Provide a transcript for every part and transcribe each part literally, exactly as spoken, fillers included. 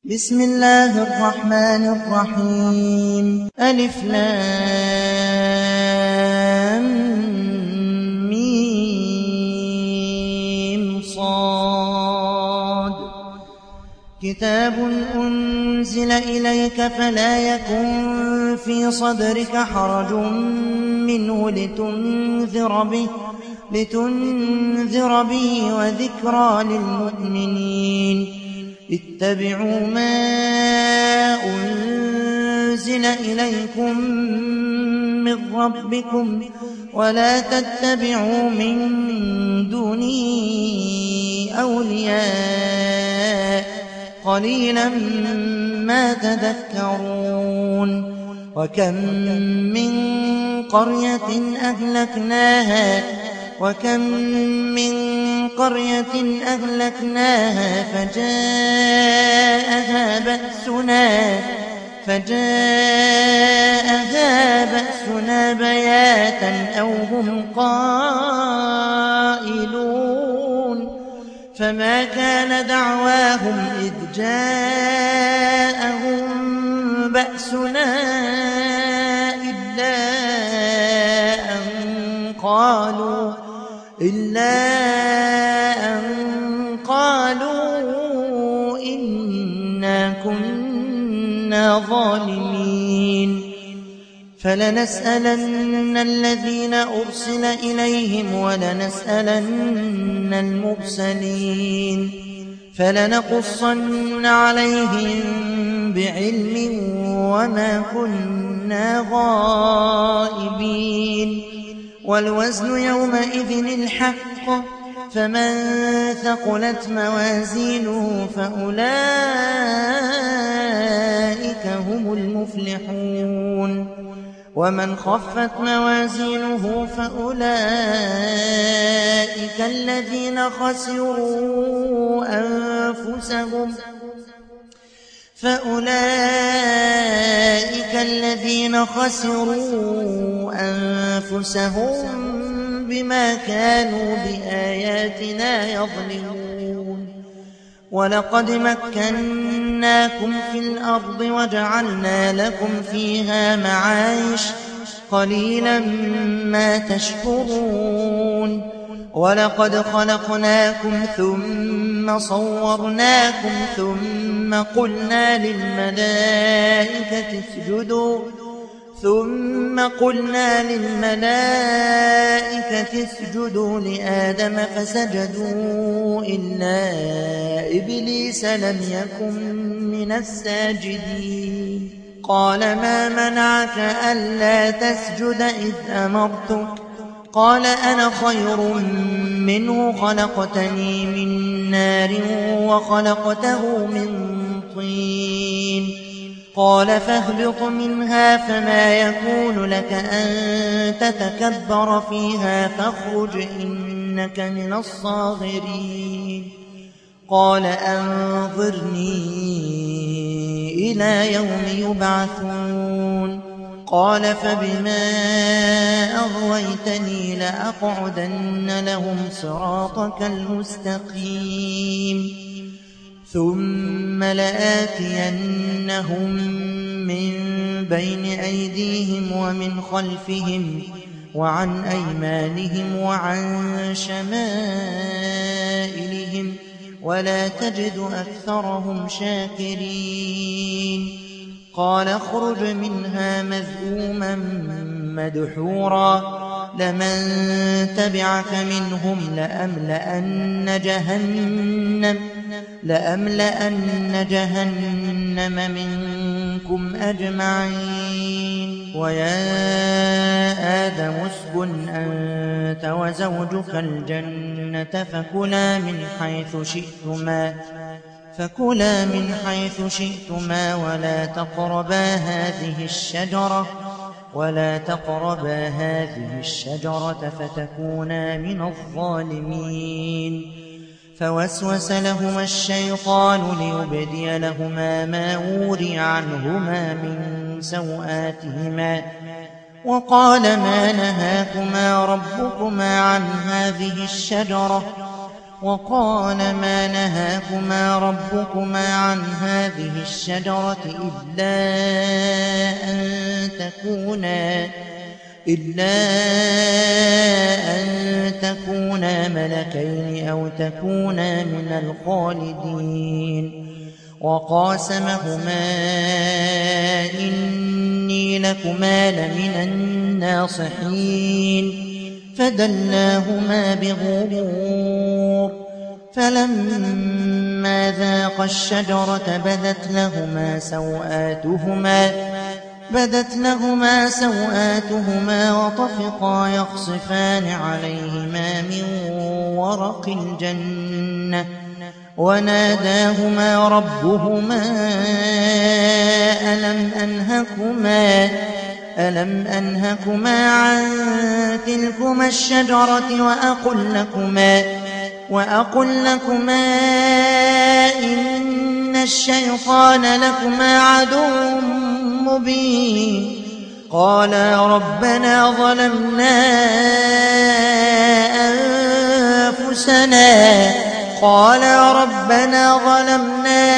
بسم الله الرحمن الرحيم ألف لام ميم صاد كتاب أنزل إليك فلا يكن في صدرك حرج منه لتنذر به لتنذر به وذكرى للمؤمنين اتبعوا ما أنزل إليكم من ربكم ولا تتبعوا من دونه أولياء قليلا ما تذكرون وكم من قرية أهلكناها وكم من قرية أهلكناها فجاءها بأسنا فجاءها بأسنا بياتا أو هم قائلون فما كان دعواهم إذ جاءهم بأسنا إلا أن قالوا إلا أن قالوا إنا كنا ظالمين فلنسألن الذين أرسل إليهم ولنسألن المرسلين فلنقصن عليهم بعلم وما كنا غائبين والوزن يومئذ الحق فمن ثقلت موازينه فأولئك هم المفلحون ومن خفت موازينه فأولئك الذين خسروا أنفسهم فأولئك الذين خسروا أنفسهم بما كانوا بآياتنا يظلمون ولقد مكناكم في الأرض وجعلنا لكم فيها معايش قليلا ما تشكرون ولقد خلقناكم ثم صورناكم ثم قلنا للملائكة اسجدوا ثم قلنا للملائكة اسجدوا لآدم فسجدوا إلا إبليس لم يكن من الساجدين قال ما منعك ألا تسجد إذ أمرتك قال أنا خير منه خلقتني من نار وخلقته من طين قال فاهبط منها فما يكون لك أن تتكبر فيها فاخرج إنك من الصاغرين قال أنظرني إلى يوم يبعثون قال فبما أغويتني لأقعدن لهم صراطك المستقيم ثم لآتينهم من بين أيديهم ومن خلفهم وعن أيمانهم وعن شمائلهم ولا تجد أكثرهم شاكرين قال اخرج منها مذءوما مدحورا لمن تبعك منهم لأملأن جهنم لأملأن جهنم منكم أجمعين ويا آدم اسكن أنت وزوجك الجنة فكلا من حيث شئتما فكلا من حيث شئتما ولا تقربا هذه الشجرة ولا تقربا هذه الشجرة فتكونا من الظالمين فوسوس لهما الشيطان ليبدي لهما ما وري عنهما من سوآتهما وقال ما نهاكما ربكما عن هذه الشجرة وقال ما نهاكما ربكما عن هذه هذه الشجرة إلا أن تكونا إلا أن تكونا ملكين أو تكونا من الخالدين وقاسمهما إني لكما لمن الناصحين فدلاهما بغرور فلما ذاقا الشجرة بدت لهما سوآتهما بدت لهما سوآتهما وطفقا يخصفان عليهما من ورق الجنة وناداهما ربهما ألم أنهكما ألم أنهكما عن تلكما الشجرة وأقل لكما وأقل لكما إن الشيطان لكما عدو مبين قالا ربنا ظلمنا أنفسنا قالا ربنا ظلمنا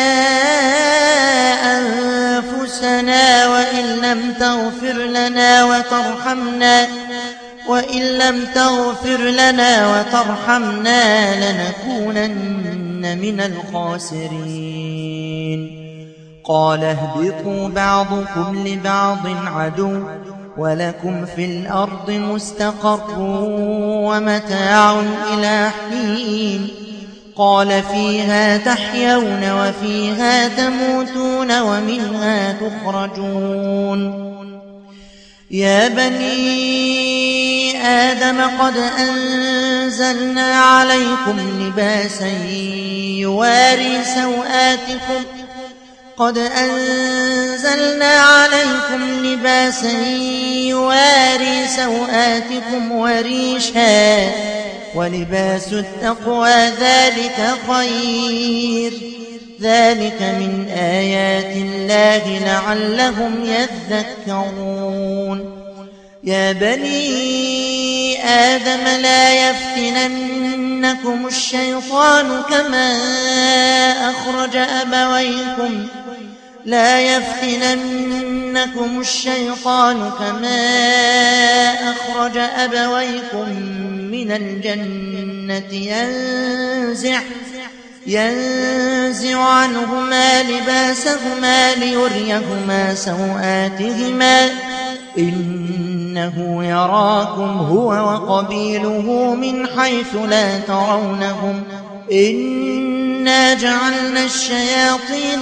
أنفسنا وإن لم تغفر لنا وترحمنا وإن لم تغفر لنا وترحمنا لنكونن من الخاسرين قال اهبطوا بعضكم لبعض عدو ولكم في الأرض مستقر ومتاع إلى حين قال فيها تحيون وفيها تموتون ومنها تخرجون يا بني آدم قد أنزلنا عليكم لباسا يواري سوآتكم قد أنزلنا عليكم لباسا يواري سوآتكم وريشا ولباس التقوى ذلك خير ذلك من آيات الله لعلهم يذكرون يا بني آدم لا يفتننكم الشيطان كما أخرج أبويكم لا يفتننكم الشيطان كما أخرج أبويكم من الجنة ينزع ينزع عنهما لباسهما ليريهما سوآتهما إنه يراكم هو وقبيله من حيث لا ترونهم إنا جعلنا الشياطين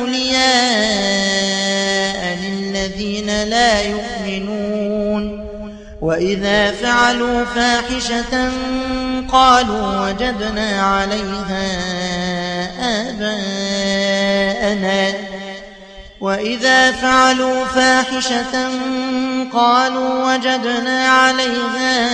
أولياء للذين لا يؤمنون وإذا فعلوا فاحشة قالوا وجدنا عليها آباءنا وإذا فعلوا فاحشة قالوا وجدنا عليها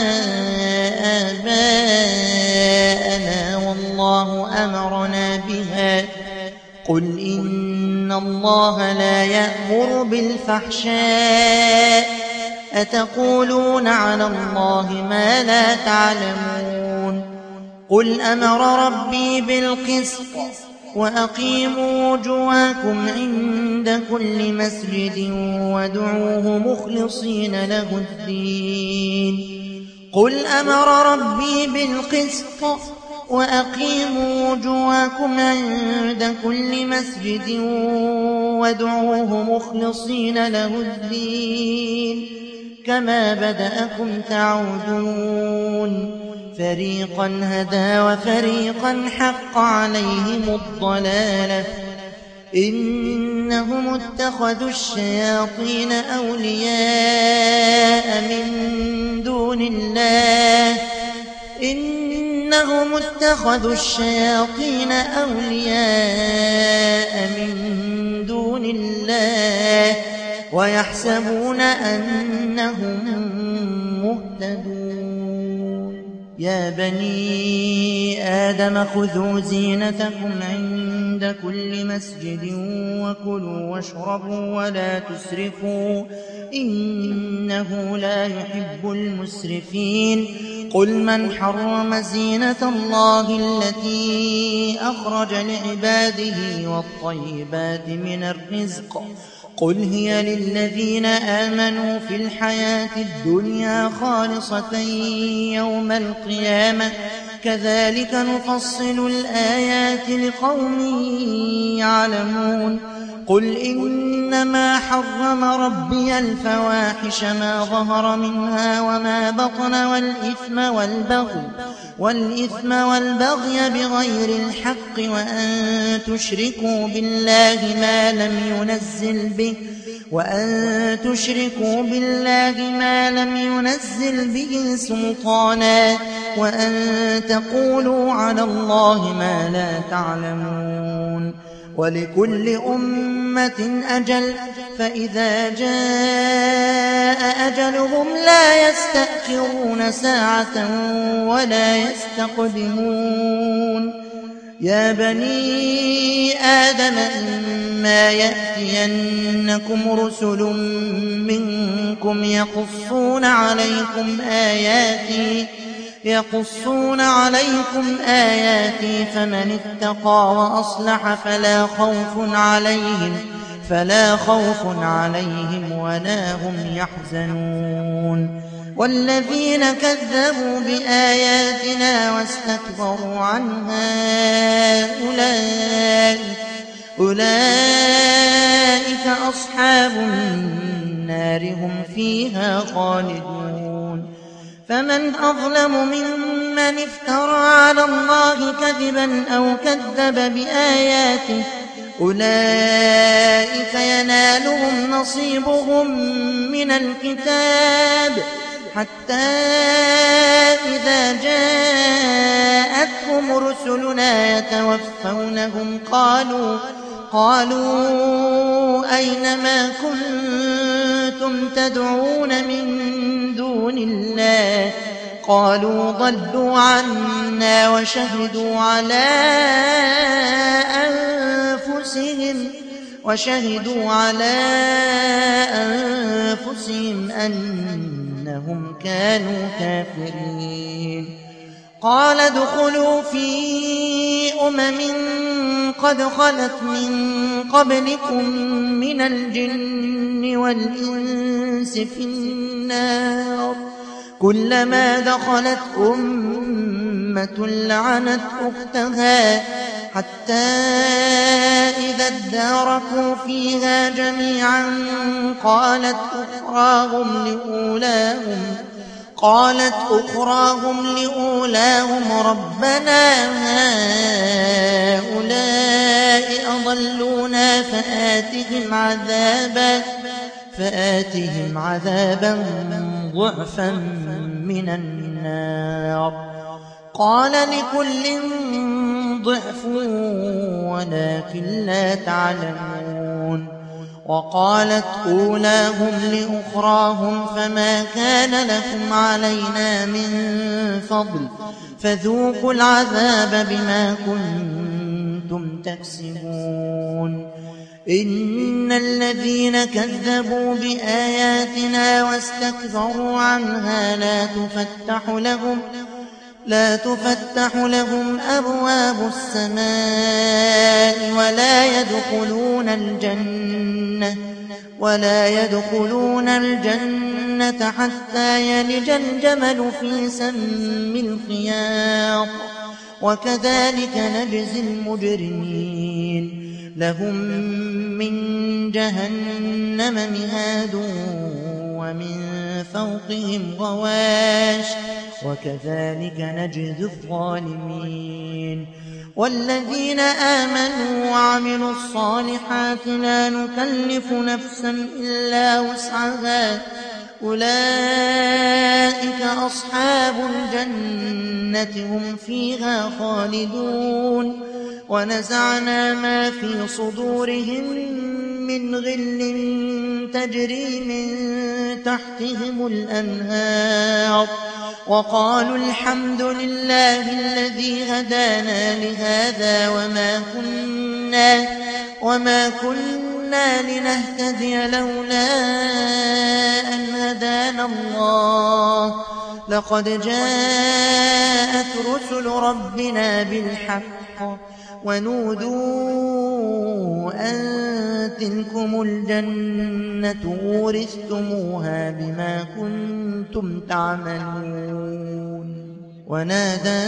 آباءنا والله أمرنا بها قل إن الله لا يأمر بالفحشاء أتقولون على الله ما لا تعلمون قل أمر ربي بالقسط وأقيموا وجوهكم عند كل مسجد وادعوه مخلصين له الدين قل أمر ربي بالقسط وأقيموا وجوهكم عند كل مسجد وادعوه مخلصين له الدين كما بدأكم تعودون فريقا هدى وفريقا حق عليهم الضلالة إنهم اتخذوا الشياطين أولياء من دون الله إنهم اتخذوا الشياطين أولياء من دون الله ويحسبون أنهم مهتدون يا بني آدم خذوا زينتكم عند كل مسجد وكلوا واشربوا ولا تسرفوا إنه لا يحب المسرفين قل من حرم زينة الله التي أخرج لعباده والطيبات من الرزق قل هي للذين آمنوا في الحياة الدنيا خالصة يوم القيامة كذلك نفصل الآيات لقوم يعلمون قل إنما حرم ربي الفواحش ما ظهر منها وما بطن والإثم والبغي والإثم والبغي بغير الحق وأن تشركوا بالله ما لم ينزل به وأن تشركوا بالله ما لم ينزل به سلطانا وأن تقولوا على الله ما لا تعلمون ولكل أمة أجل فإذا جاء أجلهم لا يستأخرون ساعة ولا يستقدمون يا بني آدم إما يأتينكم رسل منكم يقصون عليكم آياتي يقصون عليكم آياتي فمن اتقى وأصلح فلا خوف عليهم فلا خوف عليهم ولا هم يحزنون والذين كذبوا بآياتنا واستكبروا عنها أولئك أولئك أصحاب النار هم فيها خالدون فمن أظلم ممن افترى على الله كذبا أو كذب بآياته أولئك ينالهم نصيبهم من الكتاب حتى إذا جاءتهم رسلنا يتوفونهم قالوا قالوا أين ما كنتم تدعون من دون الله قالوا ضلوا عنا وشهدوا على أنفسهم وشهدوا على أنفسهم أنهم كانوا كافرين قال ادخلوا في أمم قد خلت من قبلكم من الجن والإنس في النار كلما دخلت أمة لعنت أختها حتى إذا اداركوا فيها جميعا قالت أخراهم لأولاهم قالت أخراهم لأولاهم ربنا هؤلاء أضلونا فآتهم عذابا فآتهم عذابا ضعفا من النار قال لكل ضعف ولكن لا تعلمون وقالت أولاهم لأخراهم فما كان لكم علينا من فضل فذوقوا العذاب بما كنتم تكسبون إن الذين كذبوا بآياتنا واستكبروا عنها لا تفتح لهم لا تفتح لهم أبواب السماء ولا يدخلون الجنة ولا يدخلون الجنة حتى يلج الجمل في سم الخياط وكذلك نجزي المجرمين لهم من جهنم مهاد ومن فوقهم غواش وكذلك نجزي الظالمين والذين آمنوا وعملوا الصالحات لا نكلف نفسا إلا وسعها أولئك أصحاب الجنة هم فيها خالدون ونزعنا ما في صدورهم من غل تجري من تحتهم الأنهار وقالوا الحمد لله الذي هدانا لهذا وما كنا وما كنا لنهتدي لولا أن هدانا الله لقد جاءت رسل ربنا بالحق ونودوا أن تلكم الجنة أورثتموها بما كنتم تعملون ونادى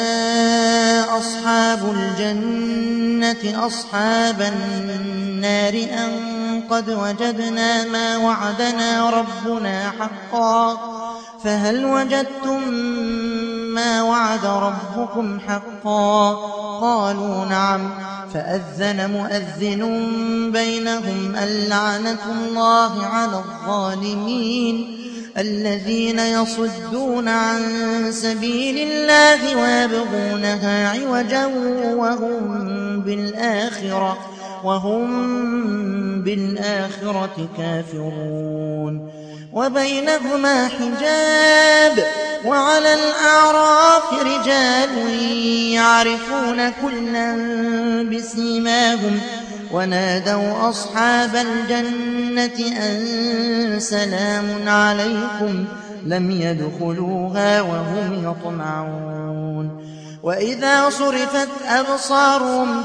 أصحاب الجنة أصحاب النار أن قد وجدنا ما وعدنا ربنا حقا فهل وجدتم ما وعد ربكم حقا قالوا نعم فأذن مؤذن بينهم اللعنة الله على الظالمين الذين يصدون عن سبيل الله ويبغونها عوجا وهم بالآخرة وهم بالآخرة كافرون وبينهما حجاب وعلى الأعراف رجال يعرفون كلا بسيماهم ونادوا أصحاب الجنة أن سلام عليكم لم يدخلوها وهم يطمعون وإذا صرفت أبصارهم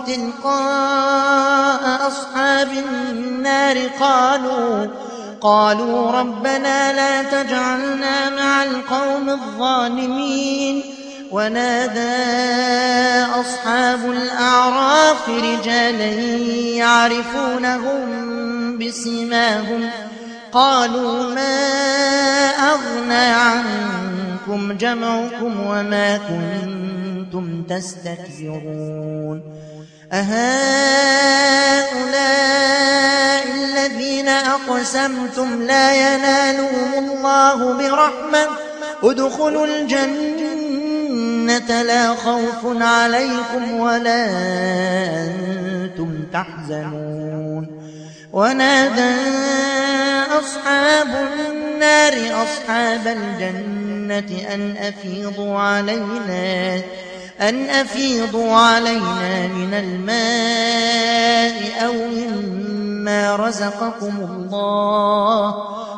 تلقاء أصحاب النار قالوا قالوا ربنا لا تجعلنا مع القوم الظالمين ونادى أصحاب الأعراف رجالا يعرفونهم بسيماهم قالوا ما أغنى عنكم جمعكم وما كنتم تستكبرون أهؤلاء الذين أقسمتم لا ينالهم الله برحمة ادخلوا الجنة لا خوف عليكم ولا أنتم تحزنون ونادى أصحاب النار أصحاب الجنة أن أفيضوا علينا أن أفيضوا علينا من الماء أو مما رزقكم الله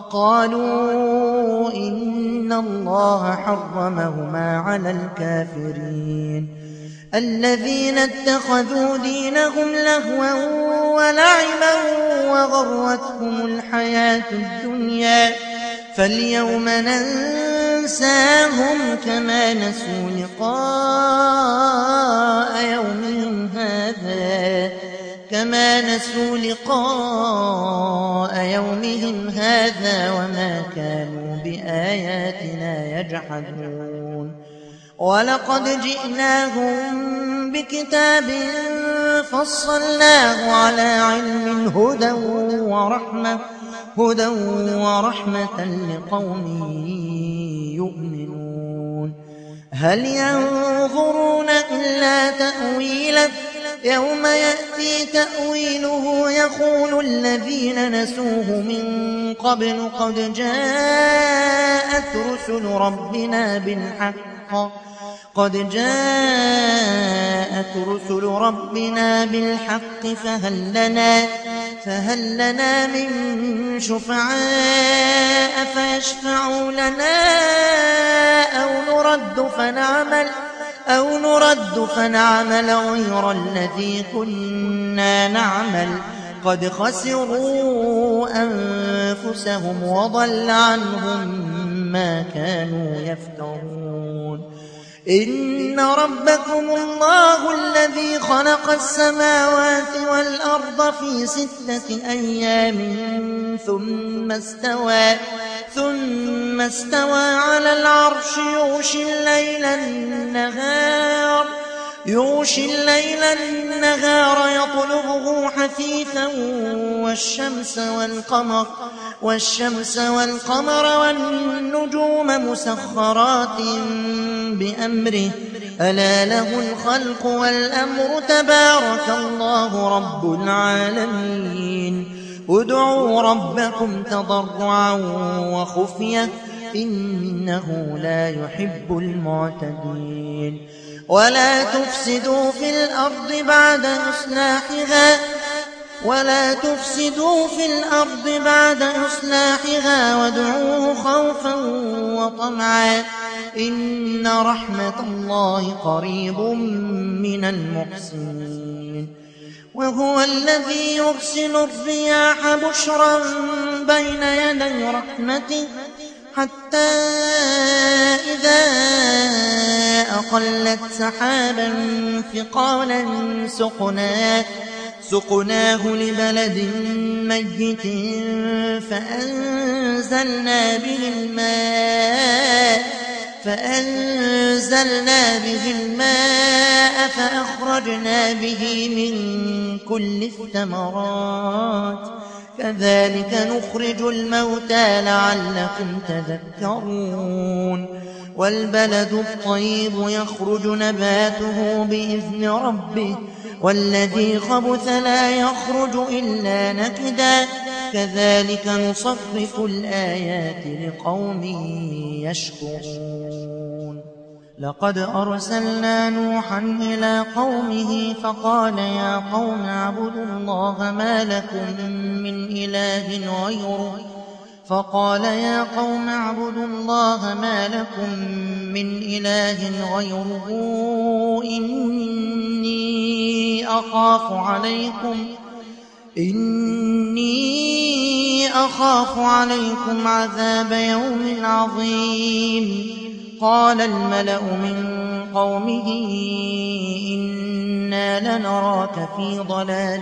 قالوا إن الله حرمهما على الكافرين الذين اتخذوا دينهم لهوا ولعبا وغرتهم الحياة الدنيا فاليوم ننساهم كما نسوا لقاء يومهم هذا كما نسوا لقاء يومهم هذا وما كانوا بآياتنا يجحدون ولقد جئناهم بكتاب فصلناه على علم هدى ورحمة هدى ورحمة لقوم يؤمنون هل ينظرون إلا تأويله يوم يأتي تأويله يقول الذين نسوه من قبل قد جاءت رسل ربنا بالحق قد جاءت رسل ربنا بالحق فهل لنا فهل لنا من شفعاء فيشفعوا لنا أو نرد فنعمل أو نرد فنعمل غير الذي كنا نعمل قد خسروا أنفسهم وضل عنهم ما كانوا يفترون إن ربكم الله الذي خلق السماوات والأرض في ستة أيام ثم استوى ثم استوى على العرش يغشي الليل النهار يغشي الليل النهار يطلبه حثيثا والشمس والقمر والشمس والقمر والنجوم مسخرات بأمره ألا له الخلق والأمر تبارك الله رب العالمين ادعوا ربكم تضرعا وخفية إنه لا يحب المعتدين ولا تفسدوا في الأرض بعد إصلاحها ولا تفسدوا في الأرض بعد إصلاحها وادعوه خوفا وطمعا إن رحمة الله قريب من المحسنين وهو الذي يرسل الرياح بشرا بين يدي رحمته حتى إذا أقلت سحابا ثقالا سقناه سقناه لبلد ميت فأنزلنا به الماء فأنزلنا به الماء فأخرجنا به من كل الثمرات كذلك نخرج الموتى لعلكم تذكرون والبلد الطيب يخرج نباته بإذن ربه والذي خبث لا يخرج إلا نكدا كذلك نصرف الآيات لقوم يشكرون لقد أرسلنا نوحا إلى قومه فقال يا قوم اعبدوا الله ما لكم من إله غيره فقال يا قوم اعبدوا الله ما لكم من إله غيره إني أخاف عليكم إني أخاف عليكم عذاب يوم عظيم قال الملأ من قومه إنا لنراك في ضلال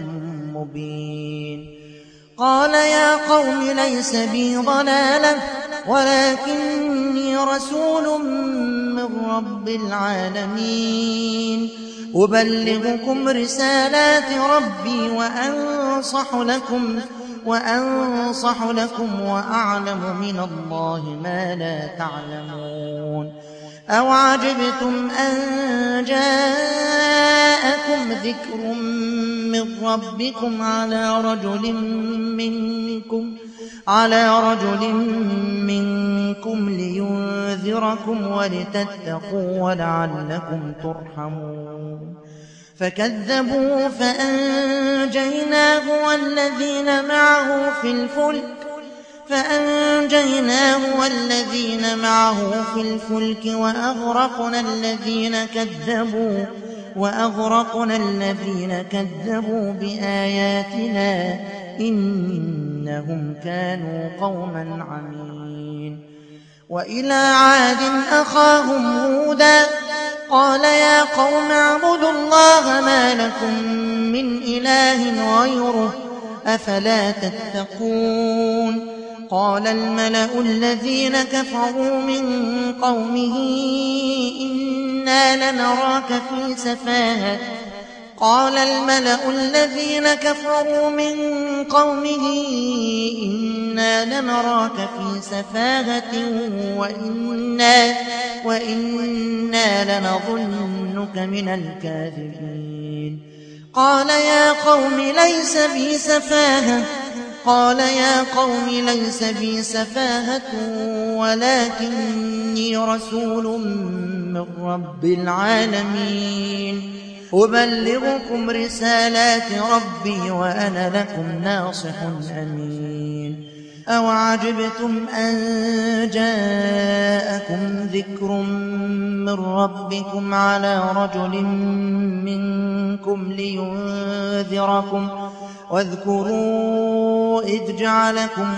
مبين قال يا قوم ليس بي ضلالة ولكني رسول من رب العالمين أبلغكم رسالات ربي وأنصح لكم وأنصح لكم وأعلم من الله ما لا تعلمون أو عجبتم أن جاءكم ذكر من ربكم على رجل منكم على رجل منكم لينذركم ولتتقوا ولعلكم ترحمون فكذبوا فأنجيناه والذين معه في الفلك فأنجيناه والذين معه في الفلك وأغرقنا الذين كذبوا وأغرقنا الذين كذبوا بآياتنا إنهم كانوا قوما عمين وإلى عاد أخاهم هودا قال يا قوم اعبدوا الله ما لكم من إله غيره أفلا تتقون قال الملأ الذين كفروا من قومه إنا لنراك في سفاهة قال الملأ الذين كفروا من قومه إنا لنراك في سفاهة وإنا, وإنا لنظنك من الكاذبين قال يا قوم ليس بي سفاهة قال يا قوم ليس بي سفاهة ولكني رسول من رب العالمين أبلغكم رسالات ربي وأنا لكم ناصح أمين أو عجبتم أن جاءكم ذكر من ربكم على رجل منكم لينذركم واذكروا إذ جعلكم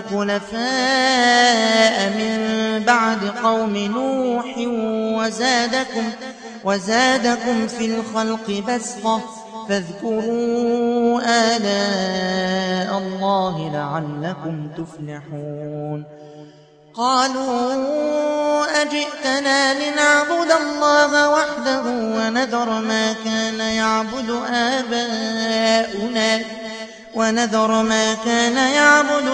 خلفاء من بعد قوم نوح وزادكم, وزادكم في الخلق بسطة فاذكروا آلاء الله لعلكم تفلحون قالوا أجئتنا لنعبد الله وحده ونذر ما كان يعبد آباؤنا ونذر ما كان يعبد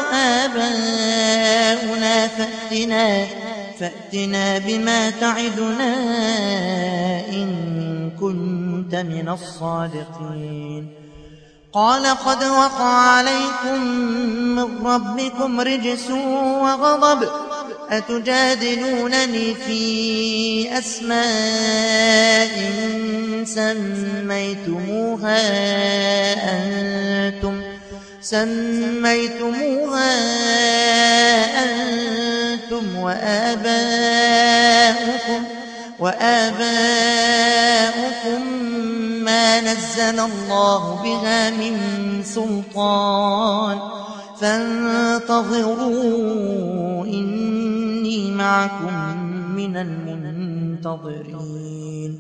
آباؤنا فأتنا, فأتنا بما تعدنا إن كنت من الصادقين قال قد وقع عليكم من ربكم رجس وغضب أتجادلونني في أسماء سميتموها أنتم سميتموها أنتم وآباؤكم وآباؤكم ما نزل الله بها من سلطان فانتظروا إني معكم من المنتظرين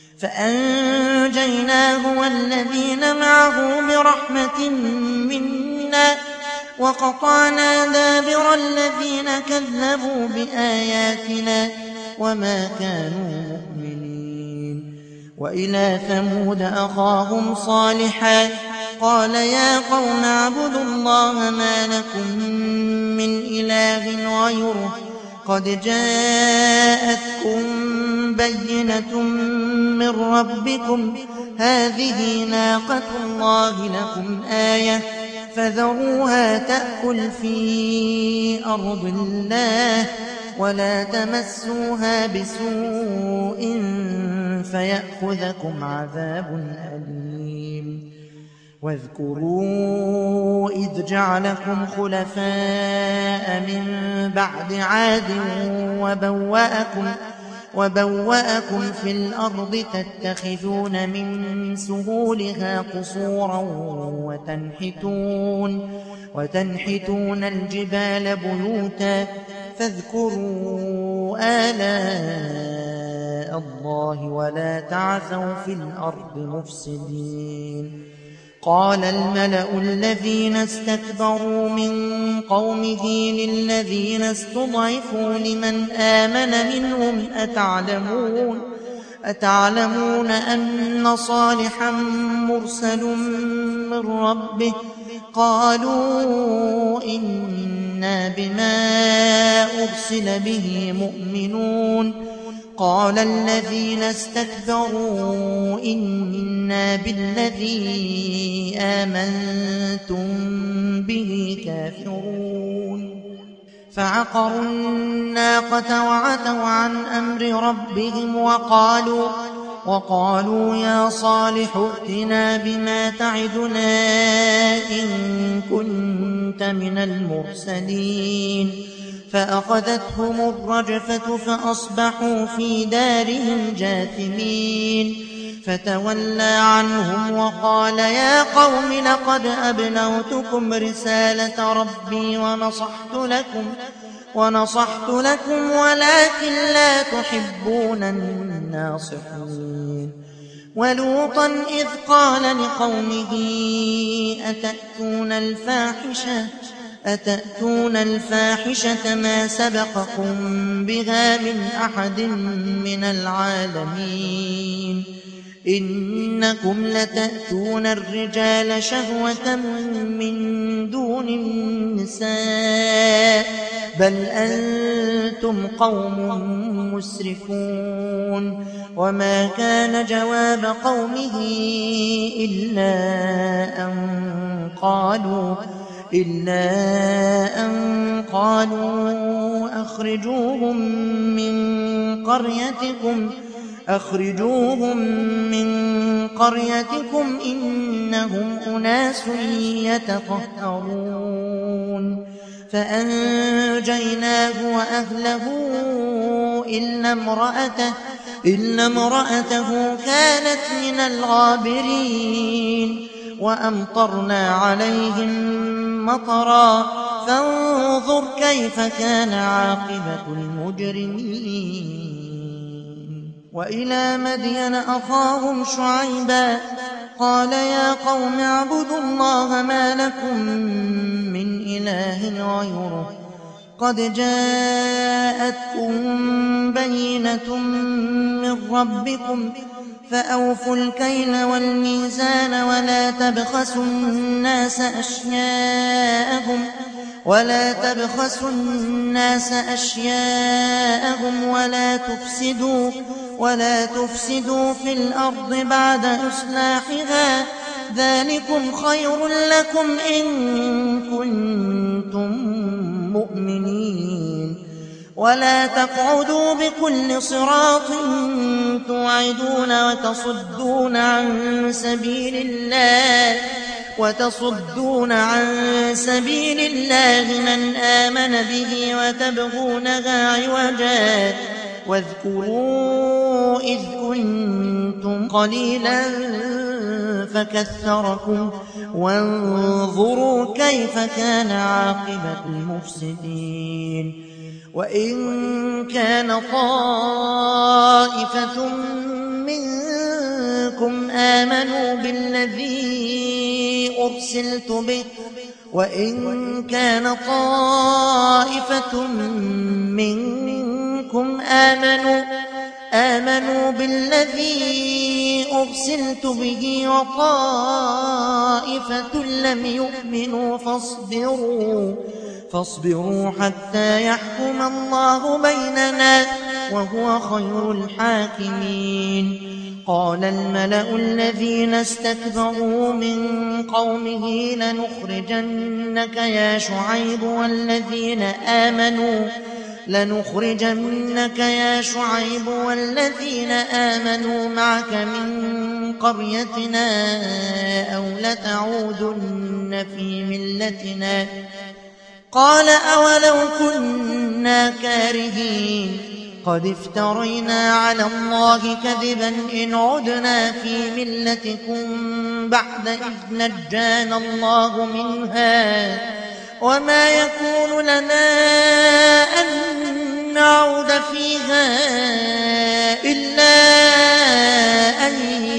فأنجيناه والذين معه برحمة منا وقطعنا دابر الذين كذبوا بآياتنا وما كانوا مؤمنين وإلى ثمود أخاهم صالحا قال يا قوم اعبدوا الله ما لكم من إله غيره قد جاءتكم بينة من ربكم هذه ناقة الله لكم آية فذروها تأكل في أرض الله ولا تمسوها بسوء فيأخذكم عذاب أليم واذكروا إذ جعلكم خلفاء من بعد عاد وبوأكم, وبوأكم في الأرض تتخذون من سهولها قصورا وتنحتون, وتنحتون الجبال بيوتا فاذكروا آلاء الله ولا تعثوا في الأرض مفسدين قال الملأ الذين استكبروا من قومه للذين استضعفوا لمن آمن منهم أتعلمون, أتعلمون أن صالحا مرسل من ربه قالوا إنا بما أرسل به مؤمنون قال الذين استكبروا إنا بالذي آمنتم به كافرون فعقروا الناقة وعتوا عن أمر ربهم وقالوا, وقالوا يا صالح ائتنا بما تعدنا إن كنت من المرسلين فأخذتهم الرجفة فأصبحوا في دارهم جاثمين فتولى عنهم وقال يا قوم لقد أبلغتكم رسالة ربي ونصحت لكم, ونصحت لكم ولكن لا تحبون الناصحين ولوطا إذ قال لقومه أتأتون الفاحشة أتأتون الفاحشة ما سبقكم بها من أحد من العالمين إنكم لتأتون الرجال شهوة من دون النساء بل أنتم قوم مسرفون وما كان جواب قومه إلا أن قالوا إلا أن قالوا أخرجوهم من قريتكم أخرجوهم من قريتكم إنهم أناس يتطهرون فأنجيناه وأهله إلا امرأته, إلا امرأته كانت من الغابرين وأمطرنا عليهم مطرا فانظر كيف كان عاقبة المجرمين وإلى مدين أخاهم شعيبا قال يا قوم اعبدوا الله ما لكم من إله غيره قد جاءتكم بينة من ربكم فأوفوا الكيل والميزان ولا تبخسوا الناس أشياءهم ولا تبخسوا الناس أشياءهم ولا تفسدوا ولا تفسدوا في الأرض بعد إصلاحها ذلكم خير لكم إن كنتم مؤمنين ولا تقعدوا بكل صراط توعدون وتصدون عن سبيل الله وتصدون عن سبيل الله من آمن به وتبغونها عوجا واذكروا إذ كنتم قليلا فكثركم وانظروا كيف كان عاقبة المفسدين. وإن كان طائفة منكم آمنوا بالذي أرسلت به وإن كان طائفة منكم آمنوا آمنوا بالذي أرسلت به وطائفة لم يؤمنوا فاصبروا فاصبروا حتى يحكم الله بيننا وهو خير الحاكمين. قال الملأ الذين استكبروا من قومه لنخرجنك يا شعيب والذين آمنوا لنخرجنك يا شعيب والذين آمنوا معك من قريتنا أو لتعودن في ملتنا. قال أولو كنا كارهين قد افترينا على الله كذبا إن عدنا في ملتكم بعد إذ نجانا الله منها وما يكون لنا أن نعود فيها إلا أن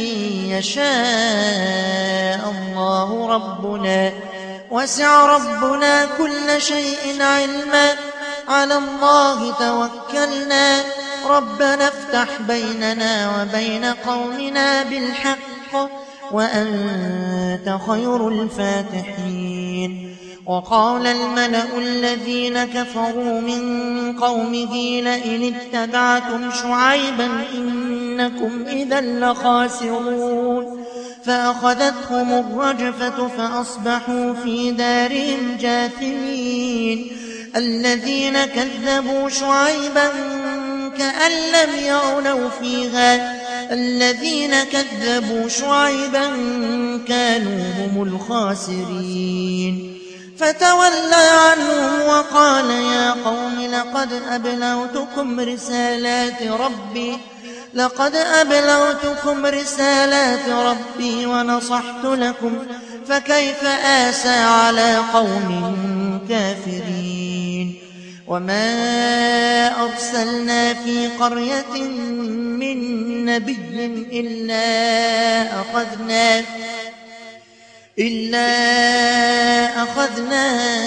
يشاء الله ربنا وسع ربنا كل شيء علما على الله توكلنا ربنا افتح بيننا وبين قومنا بالحق وأنت خير الفاتحين. وقال الملأ الذين كفروا من قومه لئن اتبعتم شعيبا إنكم إذا لخاسرون فأخذتهم الرجفة فأصبحوا في دارهم جاثمين. الذين كذبوا شعيبا كأن لم يغنوا فيها الذين كذبوا شعيبا كانوا هم الخاسرين. فتولى عنهم وقال يا قوم لقد أبلغتكم رسالات ربي لقد أبلغتكم رسالات ربي ونصحت لكم فكيف آسى على قوم كافرين. وما أرسلنا في قرية من نبي إلا أخذنا إلا أخذنا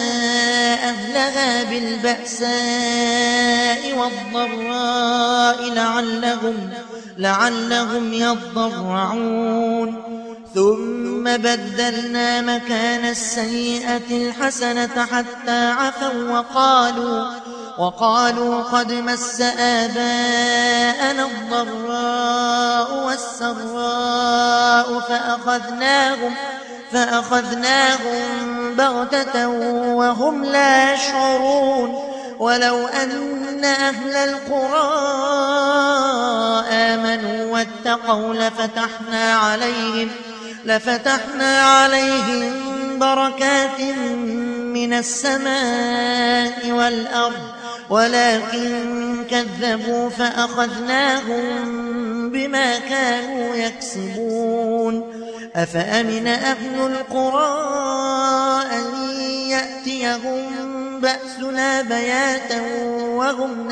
أهلها بالبأساء والضراء لعلهم, لعلهم يضرعون ثم بدلنا مكان السيئة الحسنة حتى عفوا وقالوا, وقالوا قد مس آباءنا الضراء والسراء فأخذناهم فأخذناهم بغتة وهم لا يشعرون. ولو أن أهل القرى آمنوا واتقوا لفتحنا عليهم لفتحنا عليهم بركات من السماء والأرض ولكن كذبوا فأخذناهم بما كانوا يكسبون. أفأمن أهل القرى أن يأتيهم بأسنا بياتا وهم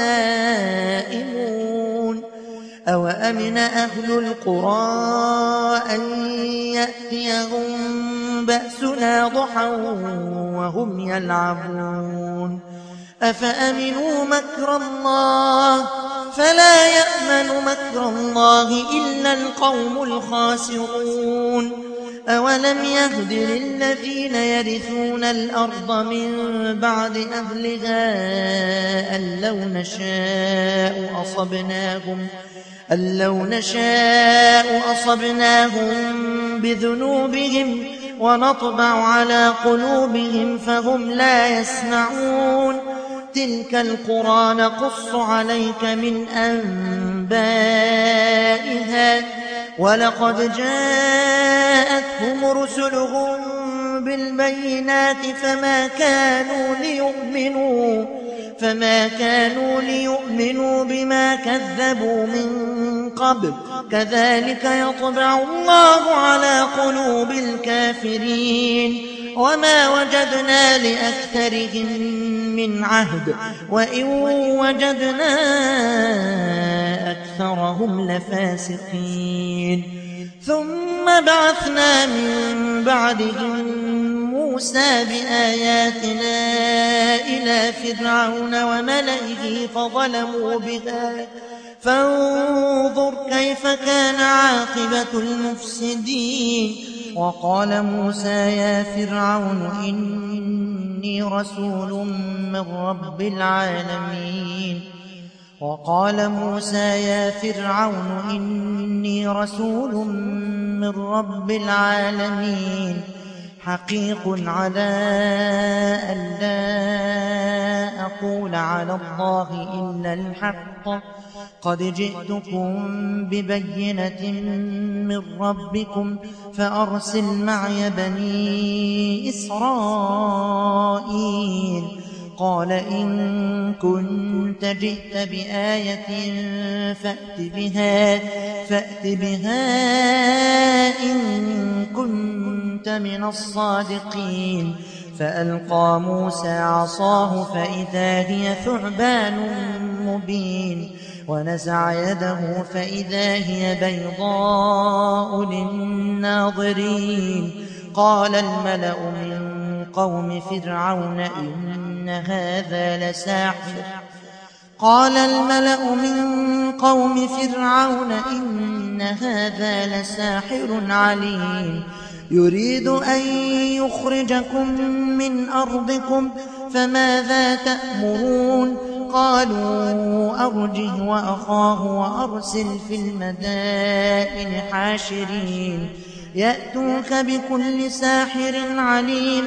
نائمون أو أمن أهل القرى أن يأتيهم بأسنا ضحى وهم يلعبون. أفأمنوا مكر الله فلا يأمن مكر الله إلا القوم الخاسرون. أولم يهد للذين يرثون الأرض من بعد أهلها أن لو نشاء أصبناهم أن لو نشاء أصبناهم بذنوبهم ونطبع على قلوبهم فهم لا يسمعون. تلك القرى نقص عليك من أنبائها ولقد جاءتهم رسلهم بالبينات فما كانوا ليؤمنوا فما كانوا ليؤمنوا بما كذبوا من قبل كذلك يطبع الله على قلوب الكافرين وما وجدنا لأكثرهم من عهد وإن وجدنا أكثرهم لفاسقين ثم بعثنا من بعدهم موسى بآياتنا إلى فرعون وملئه فظلموا بها فانظر كيف كان عاقبة المفسدين وقال موسى يا فرعون إني رسول من رب العالمين وقال موسى يا فرعون إني رسول من رب العالمين حقيق على أن لا أقول على الله إلا الحق قد جئتكم ببينة من ربكم فأرسل معي بني إسرائيل قال إن كنت جئت بآية فأت بها فأت بها إن كنت من الصادقين فألقى موسى عصاه فإذا هي ثعبان مبين ونزع يده فإذا هي بيضاء للناظرين قال الملأ من قوم فرعون إن هذا لساحر قال الملأ من قوم فرعون إن هذا لساحر عليم يريد أن يخرجكم من أرضكم فماذا تأمرون قالوا أرجه وأخاه وأرسل في المدائن حاشرين يأتوك بكل ساحر عليم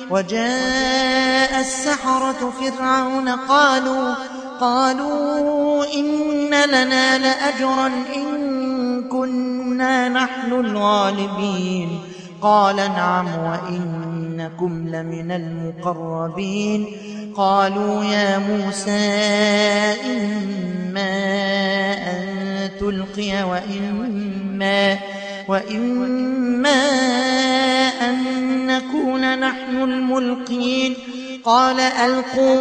وجاء السحرة فرعون قالوا قالوا إن لنا لأجرا إن كنا نحن الغالبين قال نعم وإنكم لمن المقربين قالوا يا موسى إما أن تلقي وإما وإما أن نكون نحن الملقين قال ألقوا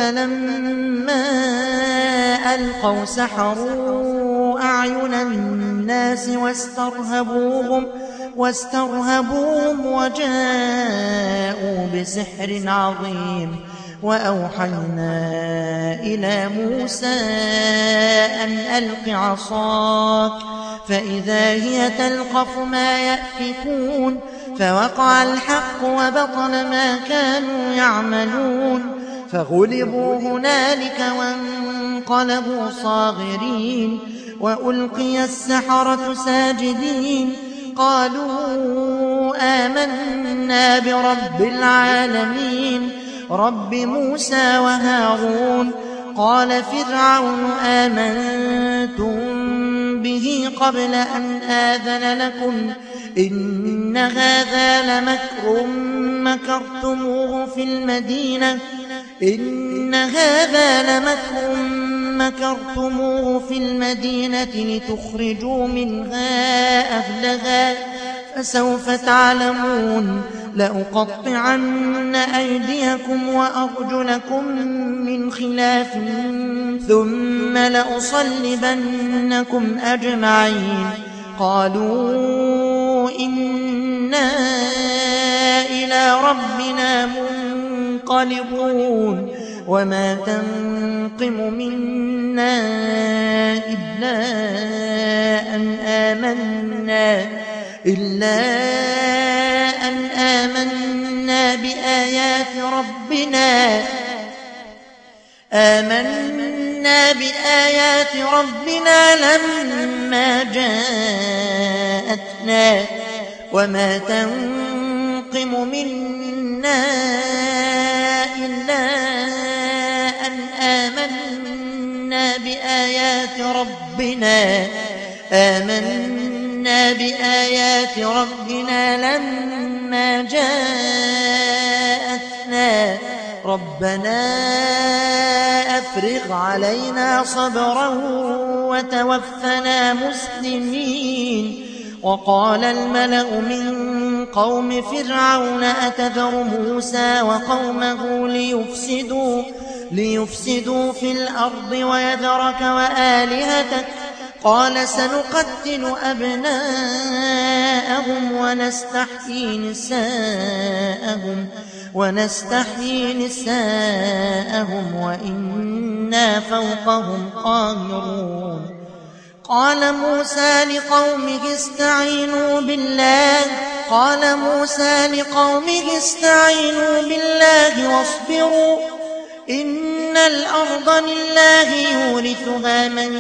فلما ألقوا سحروا أعين الناس واسترهبوهم واسترهبوهم وجاءوا بسحر عظيم وأوحينا إلى موسى أن ألق عصاك فإذا هي تلقف ما يأفكون فوقع الحق وبطل ما كانوا يعملون فغلبوا هنالك وانقلبوا صاغرين وألقي السحرة ساجدين قالوا آمنا برب العالمين رب موسى وهارون قال فرعون آمنتم به قبل أن آذن لكم إن هذا لمكر مكرتموه في المدينة إن هذا لمكر مكرتموه في المدينة لتخرجوا منها أهلها فسوف تعلمون لأقطعن أيديكم وأرجلكم من خلاف ثم لأصلبنكم أجمعين قالوا إنا إلى ربنا منقلبون وما تنقم منا إلا أن آمنا إلا أن آمنا بآيات ربنا آمنا بآيات ربنا لما جاءتنا وما تنقم منا إلا أن ربنا آمنا بآيات ربنا لما جاءتنا ربنا أفرغ علينا صبرا وتوفنا مسلمين. وقال الملأ من قوم فرعون أتذر موسى وقومه ليفسدوا, ليفسدوا في الأرض ويذرك وآلهتك قال سنقتل أبناءهم ونستحيي نساءهم ونستحيي نساءهم وإنا فوقهم قاهرون. قال موسى لقومه استعينوا بالله قال موسى لقومه استعينوا بالله واصبروا إن الأرض لله يورثها من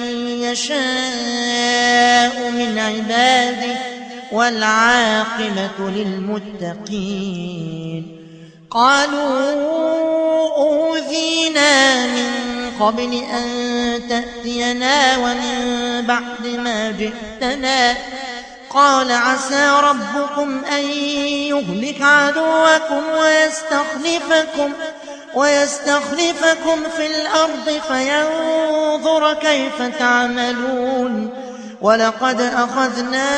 يشاء من عباده والعاقبة للمتقين. قالوا أوذينا من قبل أن تأتينا ومن بعد ما جئتنا قال عسى ربكم أن يهلك عدوكم ويستخلفكم ويستخلفكم في الأرض فينظر كيف تعملون. ولقد أخذنا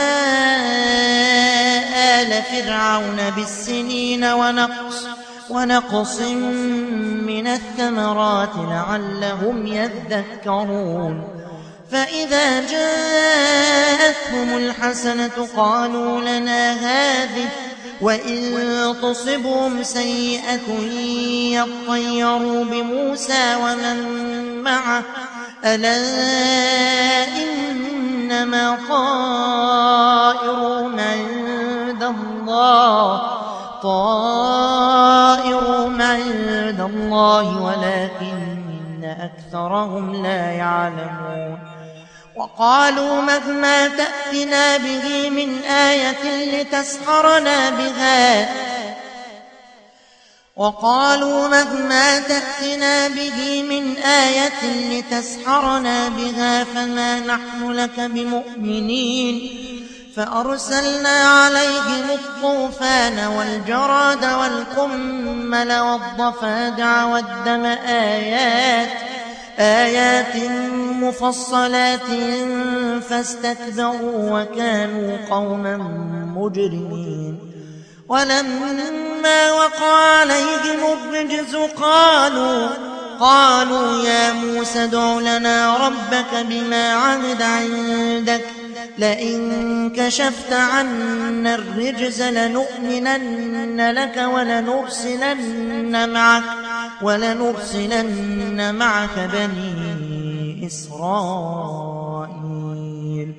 آل فرعون بالسنين ونقص ونقص من الثمرات لعلهم يذكرون. فإذا جاءتهم الحسنة قالوا لنا هذه وإن تصبهم سيئة يطيروا بموسى ومن معه ألا إنما طائرهم عند الله طائرهم عند الله ولكن أكثرهم لا يعلمون. وقالوا مهما تأتنا به من آية لتسحرنا بها وقالوا مهما تأتنا به من آية لتسحرنا بها فما نحن لك بمؤمنين. فأرسلنا عليهم الطوفان والجراد والقمل والضفادع والدم آيات آيات مفصلات فاستكبروا وكانوا قوما مجرمين. ولما وقع عليهم الرجز قالوا قالوا يا موسى ادع لنا ربك بما عهد عندك لئن كشفت عنا الرجز لنؤمنن لك ولنرسلن معك ولنرسلن معك بني إسرائيل.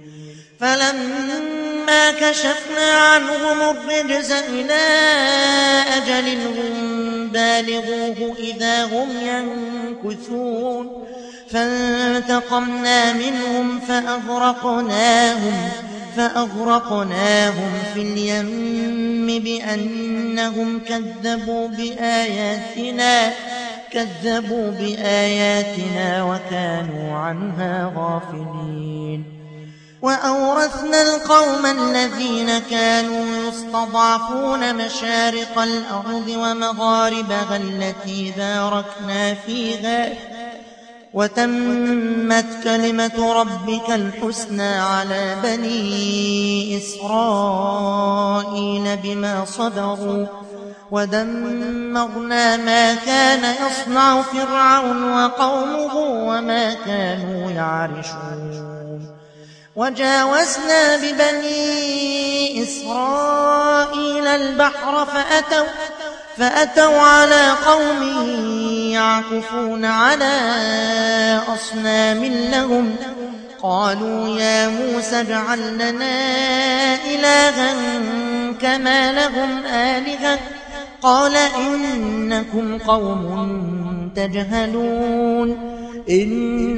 فلما كشفنا عنهم الرجز إلى أجل هم بالغوه إذا هم ينكثون فانتقمنا منهم فأغرقناهم فأغرقناهم في اليم بأنهم كذبوا بآياتنا كذبوا بآياتنا وكانوا عنها غافلين. وأورثنا القوم الذين كانوا يستضعفون مشارق الأرض ومغاربها التي باركنا فيها وتمت كلمة ربك الحسنى على بني إسرائيل بما صبروا ودمرنا ما كان يصنع فرعون وقومه وما كانوا يعرشون. وجاوزنا ببني إسرائيل البحر فأتوا, فأتوا على قوم يعكفون على أصنام لهم قالوا يا موسى اجعل لنا إلها كما لهم آلهة قال إنكم قوم تجهلون. إن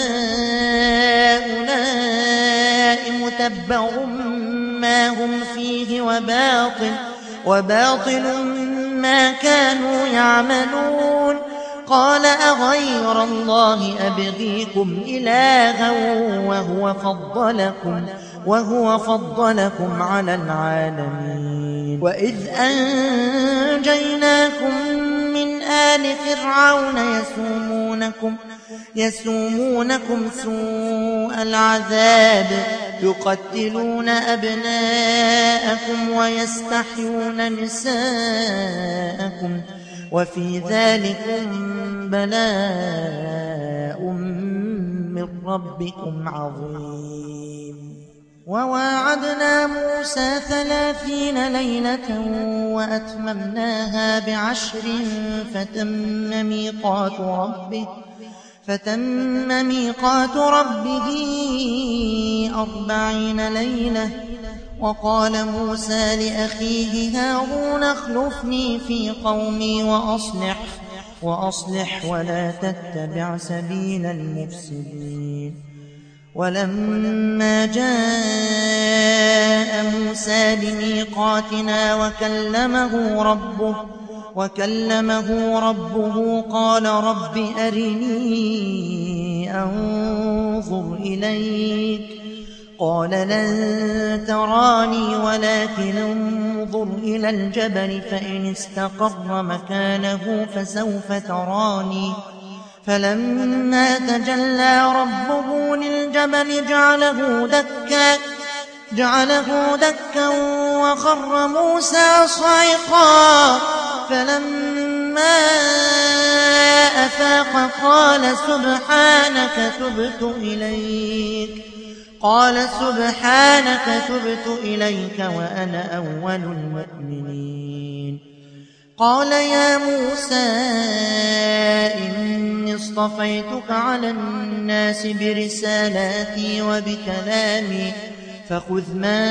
هؤلاء متبر ما هم فيه وباطل, وباطل ما كانوا يعملون. قال أغير الله أبغيكم إلها وهو فضلكم وهو فضلكم على العالمين وإذ أنجيناكم من آل فرعون يسومونكم يسومونكم سوء العذاب يقتلون أبناءكم ويستحيون نساءكم وفي ذلكم بلاء من ربكم عظيم وواعدنا موسى ثلاثين ليلة وأتممناها بعشر فتم ميقات ربه فتم ميقات ربه أربعين ليلة وقال موسى لأخيه هارون اخلفني في قومي وأصلح وأصلح ولا تتبع سبيل المفسدين ولما جاء موسى لميقاتنا وكلمه ربه وكلمه ربه قال رب أرني أنظر إليك قال لن تراني ولكن انظر إلى الجبل فإن استقر مكانه فسوف تراني فلما تجلى ربه للجبل جعله دكا جعله دكا وخر موسى صعقا فلما أفاق قال سبحانك تبت إليك قال سبحانك تبت إليك وأنا أول المؤمنين قال يا موسى إني اصطفيتك على الناس برسالاتي وبكلامي فخذ ما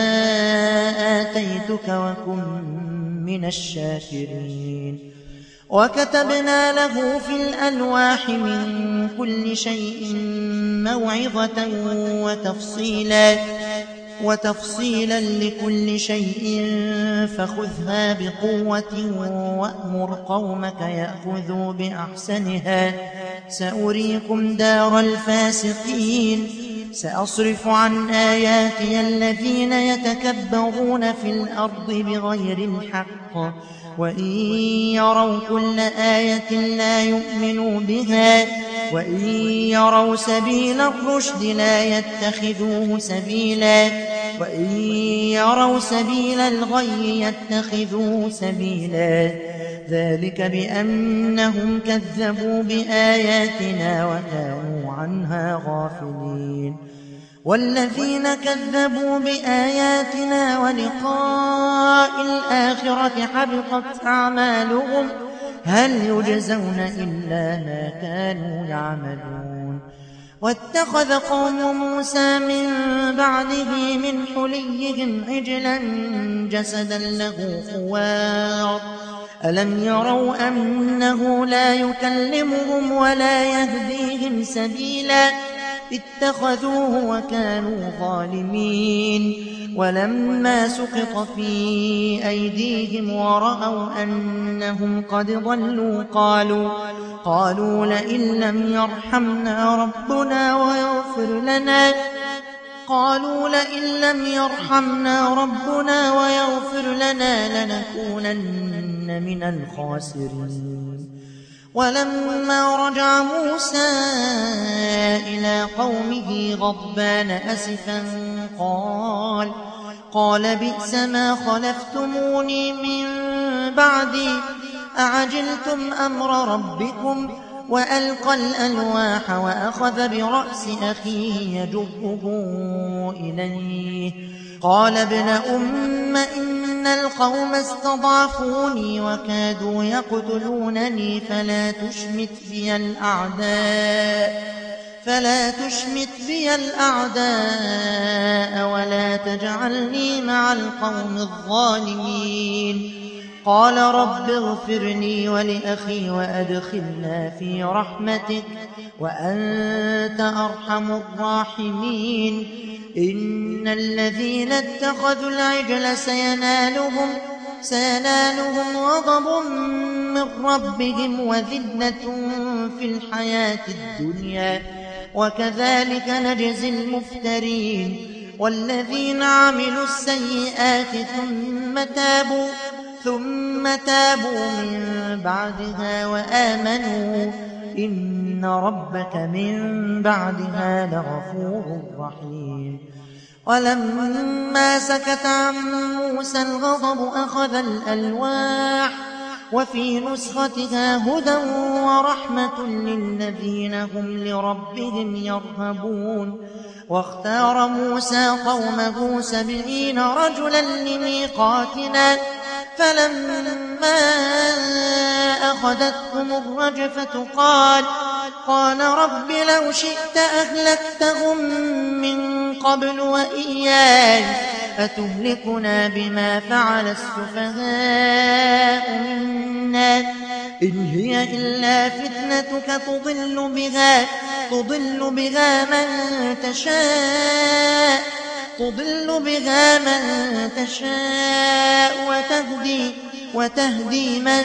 آتيتك وكن من الشاكرين وكتبنا له في الألواح من كل شيء موعظة وتفصيلا وتفصيلا لكل شيء فخذها بقوة وأمر قومك يأخذوا بأحسنها سأريكم دار الفاسقين سأصرف عن آياتي الذين يتكبرون في الأرض بغير الحق وإن يروا كل آية لا يؤمنوا بها وإن يروا سبيل الرشد لا يتخذوه سبيلا وإن يروا سبيل الغي يتخذوه سبيلا ذلك بأنهم كذبوا بآياتنا وكانوا عنها غافلين والذين كذبوا بآياتنا ولقاء الآخرة حبطت أعمالهم هل يجزون إلا ما كانوا يعملون واتخذ قوم موسى من بعده من حليهم عجلا جسدا له خوار ألم يروا أنه لا يكلمهم ولا يهديهم سبيلا اتخذوه وكانوا ظالمين ولما سقط في أيديهم ورأوا أنهم قد ضلوا قالوا قالوا لئن لم يرحمنا ربنا ويغفر لنا قالوا لئن لم يرحمنا ربنا ويغفر لنا لنكونن من الخاسرين ولما رجع موسى إلى قومه غضبان أسفا قال قال بئس ما خلفتموني من بعدي أعجلتم أمر ربكم وألقى الألواح وأخذ برأس أخيه يجره إليه قال ابن أم إن القوم استضعفوني وكادوا يقتلونني فلا تشمت بي الأعداء فلا تشمت بي الأعداء ولا تجعلني مع القوم الظالمين قال رب اغفر لي ولأخي وأدخلنا في رحمتك وأنت أرحم الراحمين إن الذين اتخذوا العجل سينالهم سينالهم غضب من ربهم وذلة في الحياة الدنيا وكذلك نجزي المفترين والذين عملوا السيئات ثم تابوا ثم تابوا من بعدها وآمنوا إن ربك من بعدها لغفور رحيم ولما سكت عن موسى الغضب أخذ الألواح وفي نسختها هدى ورحمة للذين هم لربهم يرهبون واختار موسى قومه سبعين رجلا لميقاتنا فلما أخذتهم الرجفة قال قال رب لو شئت أهلكتهم من قبل وإياي أتهلكنا بما فعل السفهاء منا إن هي إلا فتنتك تضل بها تضل بها من تشاء تضل بها من تشاء وتهدي وتهدي من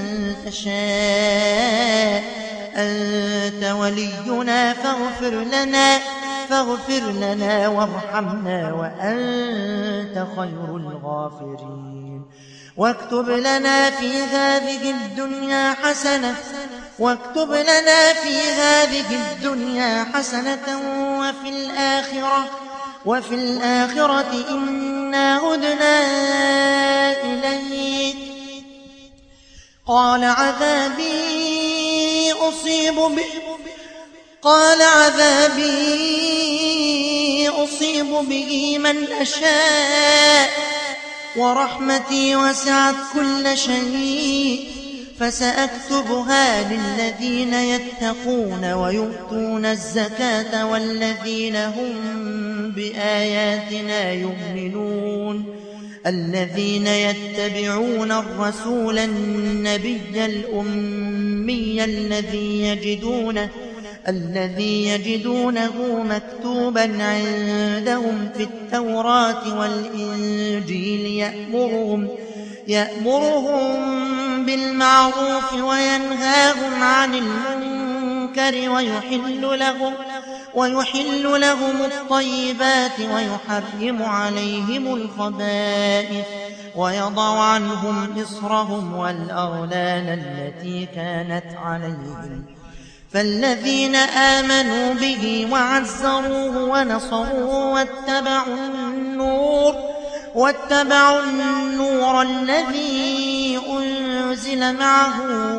تشاء أنت ولينا فاغفر لنا فاغفر لنا وارحمنا وأنت خير الغافرين واكتب لنا في هذه الدنيا حسنة واكتب لنا في هذه الدنيا حسنة وفي الآخرة وفي الآخرة إنا هدنا إليك قال عذابي أصيب به قال عذابي أصيب به من أشاء ورحمتي وسعت كل شيء فسأكتبها للذين يتقون ويؤتون الزكاة والذين هم بآياتنا يؤمنون الذين يتبعون الرسول النبي الأمي الذي يجدونه الذي يجدونه مكتوبا عندهم في التوراة والإنجيل يأمرهم يأمرهم بالمعروف وينهاهم عن المنكر ويحل لهم ويحل لهم الطيبات ويحرم عليهم الخبائث ويضع عنهم إصرهم والأغلال التي كانت عليهم فالذين آمنوا به وعزروه ونصروه واتبعوا النور واتبعوا النور الذي أنزل معه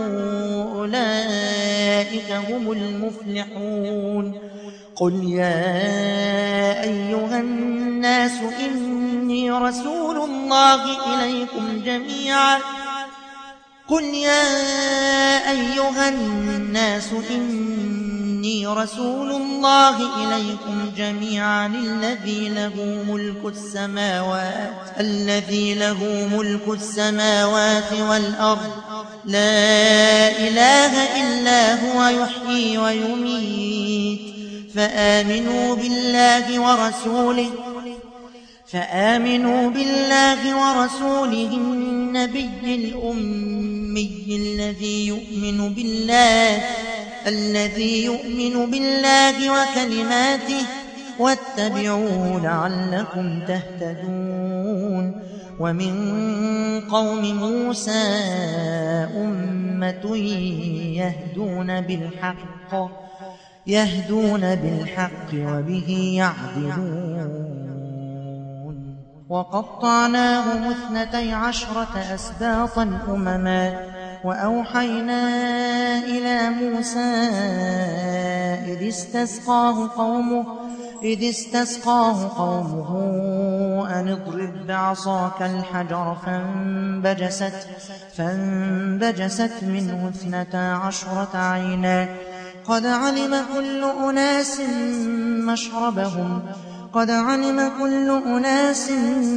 أولئك هم المفلحون قل يا أيها الناس إني رسول الله إليكم جميعا قل يا أيها الناس إني رسول الله إليكم جميعا الذي له ملك السماوات الذي له ملك السماوات والأرض لا إله إلا هو يحيي ويميت فآمنوا بالله ورسوله فآمنوا بالله ورسوله النبي الأمي الذي يؤمن بالله الذي يؤمن بالله وكلماته واتبعوه لعلكم تهتدون ومن قوم موسى أمة يهدون بالحق يهدون بالحق وبه يعدلون وقطعناهم اثنتي عشرة أسباطا أمما وأوحينا إلى موسى إذ استسقاه قومه إذ استسقاه قومه أن اضرب بعصاك الحجر فانبجست فانبجست منه اثنتا عشرة عينا قد علم كل أناس مشربهم قد علم كل أناس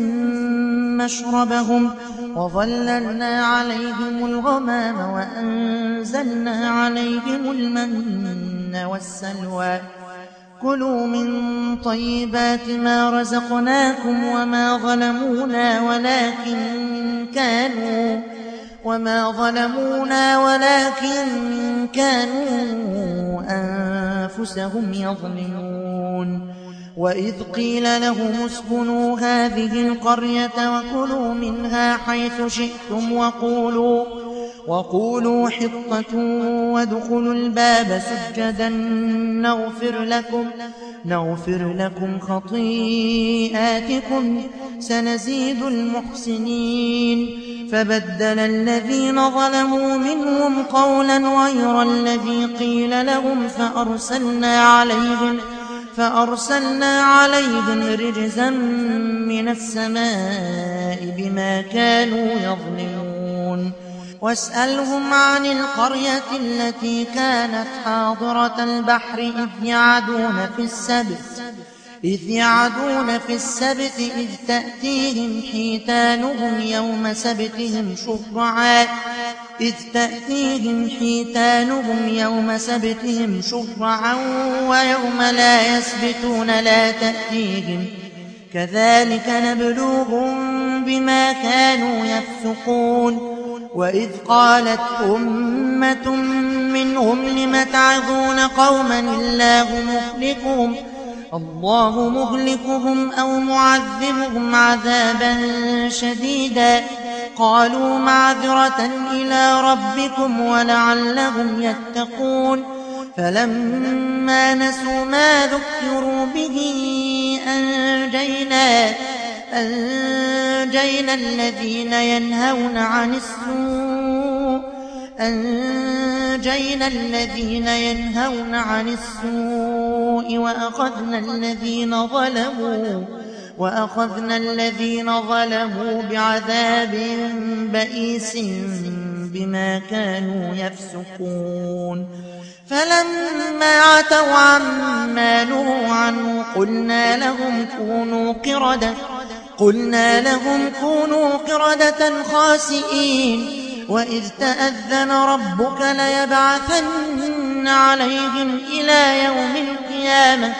مشربهم وظللنا عليهم الغمام وأنزلنا عليهم المن والسلوى كلوا من طيبات ما رزقناكم وما ظلمونا ولكن كانوا وما ظلمونا ولكن كانوا أنفسهم يظلمون وإذ قيل لهم اسكنوا هذه القرية وكلوا منها حيث شئتم وقولوا وقولوا حطة وادخلوا الباب سجدا نغفر لكم نغفر لكم خطيئاتكم سنزيد المحسنين فبدل الذين ظلموا منهم قولا غير الذي قيل لهم فأرسلنا عليهم فأرسلنا عليهم رجزا من السماء بما كانوا يظلمون واسألهم عن القرية التي كانت حاضرة البحر إذ يعدون في السبت إذ يعدون في السبت إذ تأتيهم حيتانهم يوم سبتهم شرعا إذ تأتيهم حيتانهم يوم سبتهم شرعا ويوم لا يسبتون لا تأتيهم كذلك نبلوهم بما كانوا يفسقون وإذ قالت أمة منهم لم تعظون قوما الله مهلكهم الله مهلكهم أو معذبهم عذابا شديدا قالوا معذرة إلى ربكم ولعلهم يتقون فلما نسوا ما ذكروا به أنجينا أنجينا الذين ينهون عن السوء أنجينا الذين ينهون عن السوء وأخذنا الذين ظلموا وأخذنا الذين ظلموا بعذاب بئيس بما كانوا يفسقون فلما عتوا عما نهوا عنه قلنا لهم كونوا قردة قلنا لهم كونوا قردة خاسئين وإذ تأذن ربك ليبعثن عليهم إلى يوم القيامة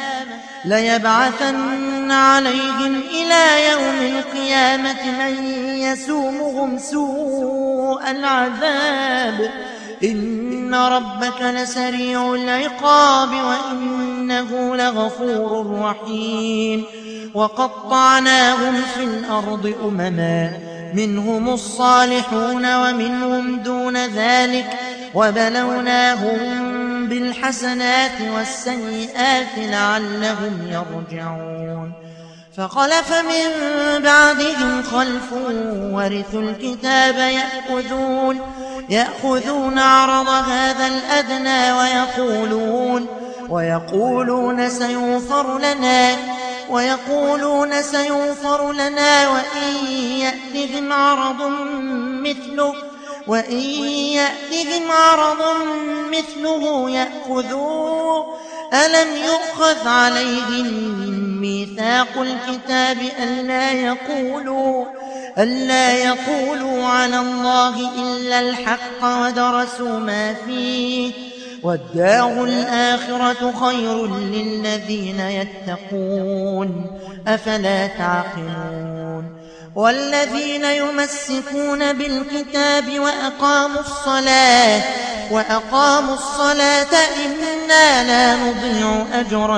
ليبعثن عليهم إلى يوم القيامة من يسومهم سوء العذاب إن ربك لسريع العقاب وإنه لغفور رحيم وقطعناهم في الأرض أمما منهم الصالحون ومنهم دون ذلك وبلوناهم بالحسنات والسيئات لعلهم يرجعون فخلف من بعدهم خلف ورثوا الكتاب يأخذون يأخذون عرض هذا الأدنى ويقولون ويقولون سيغفر لنا ويقولون سيغفر لنا وإن يأتهم عرض مثله وإن يأتهم عرض مثله يأخذوه ألم يؤخذ عليهم ميثاق الكتاب ألا يقولوا ألا يقولوا على الله إلا الحق ودرسوا ما فيه والدار الآخرة خير للذين يتقون أفلا تعقلون والذين يمسكون بالكتاب وأقاموا الصلاة وأقاموا الصلاة إنا لا نضيع أجر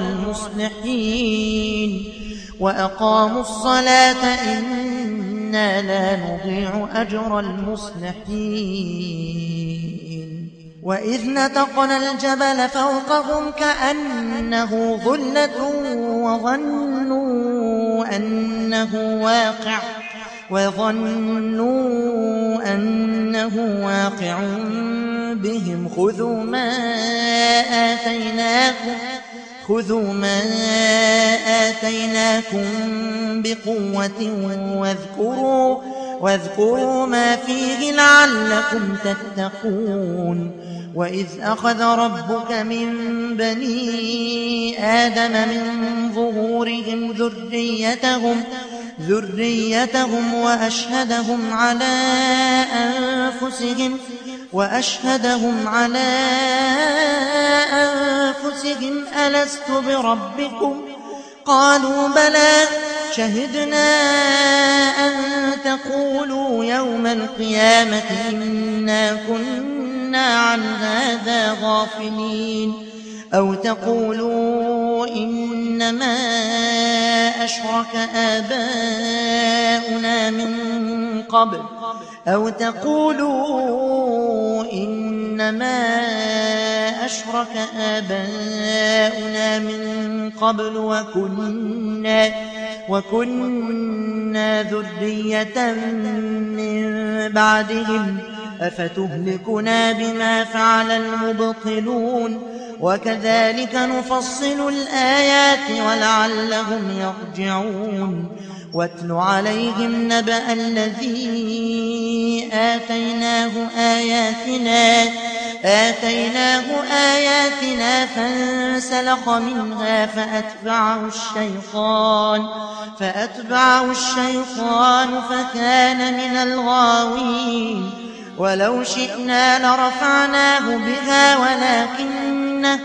المصلحين وأقاموا الصلاة إنا لا نضيع أجر المصلحين وإذ نتقنا الجبل فوقهم كأنه ظلة وظنوا أنه واقع وظنوا أنه واقع بهم خذوا ما آتيناكم خذوا ما آتيناكم بقوة واذكروا واذكروا ما فيه لعلكم تتقون وإذ أخذ ربك من بني آدم من ظهورهم ذريتهم ذريتهم وأشهدهم على أنفسهم وأشهدهم على أنفسهم ألست بربكم قالوا بلى شهدنا أن تقولوا يوم القيامة إنا كنا عن هذا غافلين أو تقولوا إنما أشرك آباؤنا من قبل أو تقولوا إنما أشرك آباؤنا من قبل وكنا وكنا ذرية من بعدهم أفتهلكنا بما فعل المبطلون وكذلك نفصل الآيات ولعلهم يرجعون واتل عليهم نبأ الذي آتيناه آياتنا آتيناه آياتنا فانسلخ منها فأتبعه الشيطان فأتبعه الشيطان فكان من الغاوين ولو شئنا لرفعناه بها ولكنه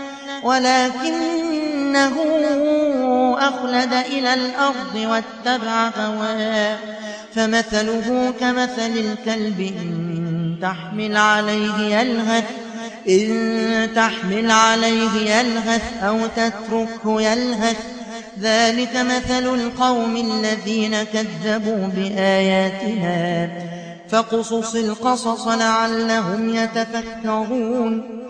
ولكنه أخلد إلى الأرض واتبع هواه فمثله كمثل الكلب إن تحمل عليه يلهث إن تحمل عليه يلهث أو تتركه يلهث ذلك مثل القوم الذين كذبوا بآياتنا فاقصص القصص لعلهم يتفكرون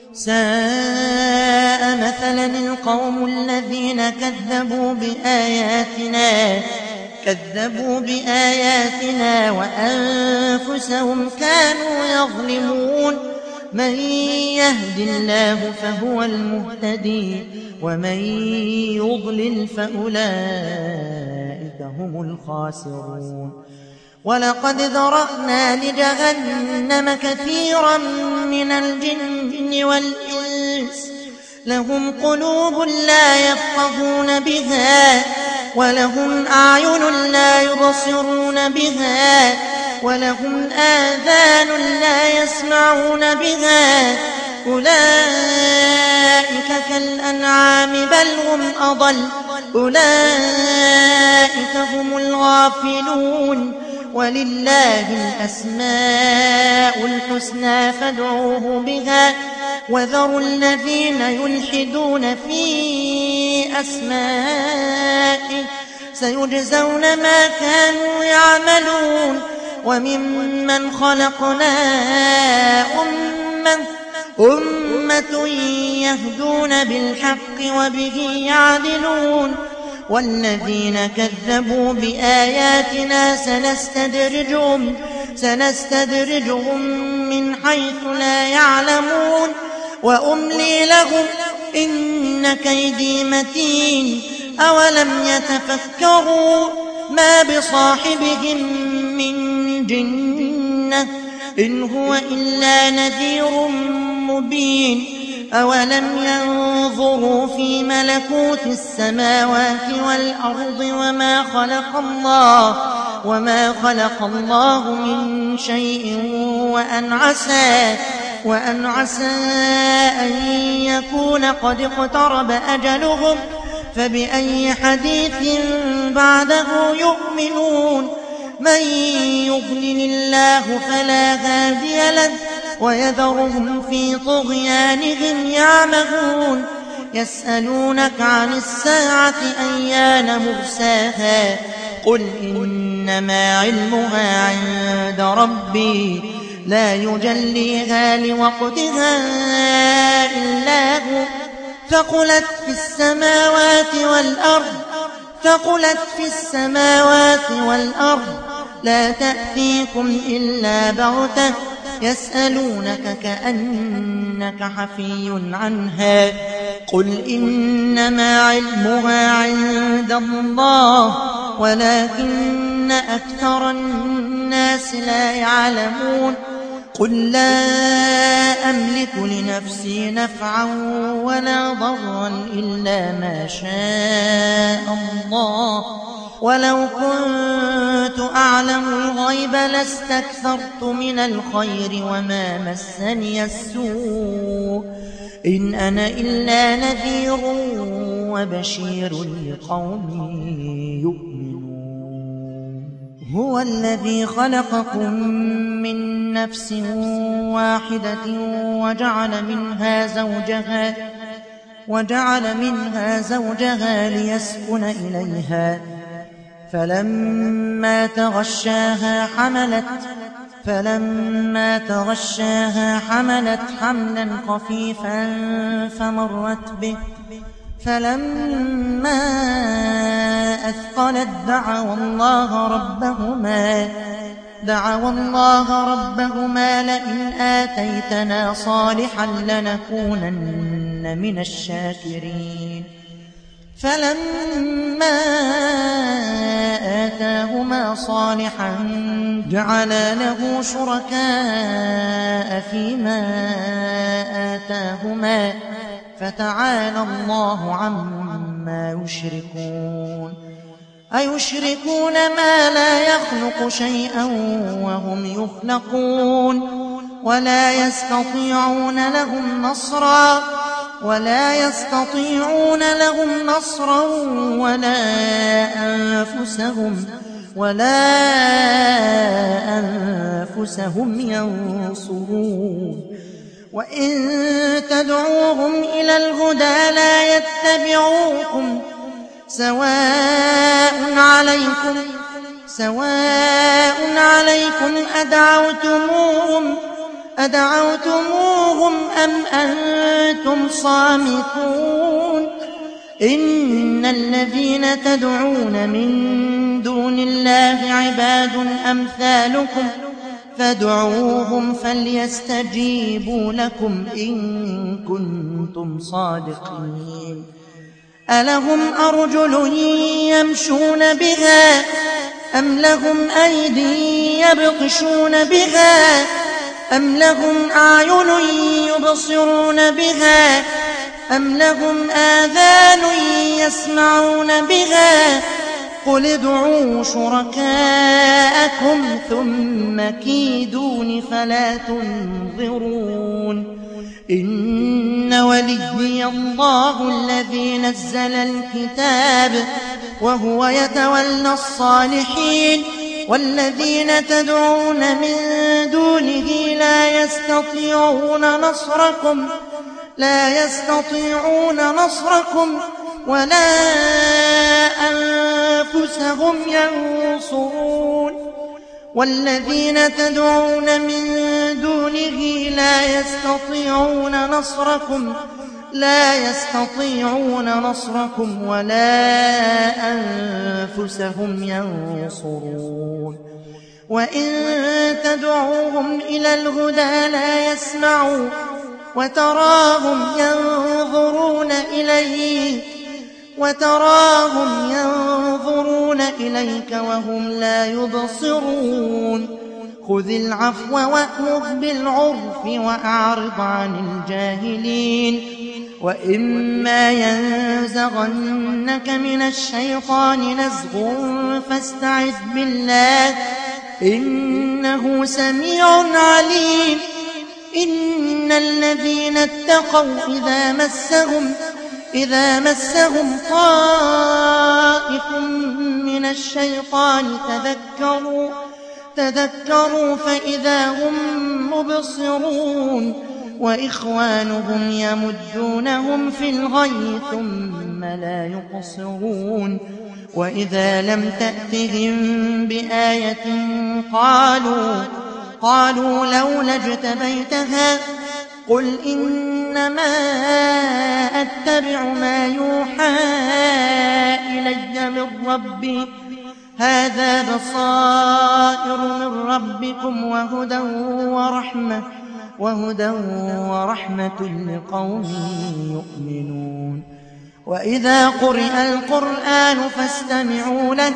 ساء مثلا القوم الذين كذبوا بآياتنا كذبوا بآياتنا وأنفسهم كانوا يظلمون من يهد الله فهو المهتدي ومن يضلل فأولئك هم الخاسرون ولقد ذرأنا لجهنم كثيرا من الجن والإنس لهم قلوب لا يفقهون بها ولهم أعين لا يبصرون بها ولهم آذان لا يسمعون بها أولئك كالأنعام بل هم أضل أولئك هم الغافلون ولله الأسماء الحسنى فادعوه بها وذروا الذين يلحدون في أسمائه سيجزون ما كانوا يعملون وممن خلقنا أمة أمة يهدون بالحق وبه يعدلون والذين كذبوا بآياتنا سنستدرجهم سنستدرجهم من حيث لا يعلمون وأملي لهم إن كيدي متين أولم يتفكروا ما بصاحبهم من جنة إن هو إلا نذير مبين أولم ينظروا في ملكوت السماوات والأرض وما خلق الله وما خلق الله من شيء وأن عسى وأن عسى أن يكون قد اقترب أجلهم فبأي حديث بعده يؤمنون من يضلل الله فلا هادي له ويذرهم في طغيانهم يعمهون يسألونك عن الساعة أيان مرساها قل إنما علمها عند ربي لا يجليها لوقتها إلا هو ثقلت في السماوات والأرض ثقلت في السماوات والأرض لا تأتيكم إلا بغتة يسألونك كأنك حفي عنها قل إنما علمها عند الله ولكن أكثر الناس لا يعلمون قل لا أملك لنفسي نفعا ولا ضرا إلا ما شاء الله ولو كنت أعلم الغيب لاستكثرت من الخير وما مسني السوء إن أنا إلا نذير وبشير لقوم يؤمنون هو الذي خلقكم من نفس واحدة وجعل منها زوجها وجعل منها زوجها ليسكن إليها فلما تغشاها حملت فلما تغشاها حملت حملا خفيفا فمرت به فلما أثقلت دعوا الله ربهما دعوا الله ربهما لئن آتيتنا صالحا لنكونن من الشاكرين فلما آتاهما صالحا جعلا له شركاء فيما آتاهما فتعالى الله عما يشركون أيشركون ما لا يخلق شيئا وهم يخلقون ولا يستطيعون لهم نصرا ولا يستطيعون لهم نصرا ولا أنفسهم ولا أنفسهم ينصرون وإن تدعوهم إلى الهدى لا يتبعوكم سواء عليكم سواء عليكم أدعوتموهم أدعوتموهم أم أنتم صامتون إن الذين تدعون من دون الله عباد أمثالكم فادعوهم فليستجيبوا لكم إن كنتم صادقين ألهم أرجل يمشون بها أم لهم أيدي يبطشون بها أم لهم أعين يبصرون بها أم لهم آذان يسمعون بها قل ادعوا شركاءكم ثم كيدون فلا تنظرون إن وليي الله الذي نزل الكتاب وهو يتولى الصالحين والذين تدعون من دونه لا يستطيعون نصركم لا يستطيعون نصركم ولا أنفسهم ينصرون والذين تدعون من دونه لا يستطيعون نصركم لا يستطيعون نصركم ولا أنفسهم ينصرون وإن تدعوهم إلى الهدى لا يسمعوا وتراهم ينظرون إليه وتراهم ينظرون إليك وهم لا يبصرون خذ العفو وأمر بالعرف وأعرض عن الجاهلين وإما ينزغنك من الشيطان نزغ فاستعذ بالله إنه سميع عليم إن الذين اتقوا إذا مسهم إذا مسهم طائف من الشيطان تذكروا تذكروا فإذا هم مبصرون وإخوانهم يمدونهم في الغي ثم لا يقصرون وإذا لم تأتهم بآية قالوا قالوا لولا اجتبيتها قل إنما أتبع ما يوحى إلي من ربي هذا بصائر من ربكم وهدى ورحمة وهدى ورحمة لقوم يؤمنون وإذا قرئ القرآن فاستمعوا له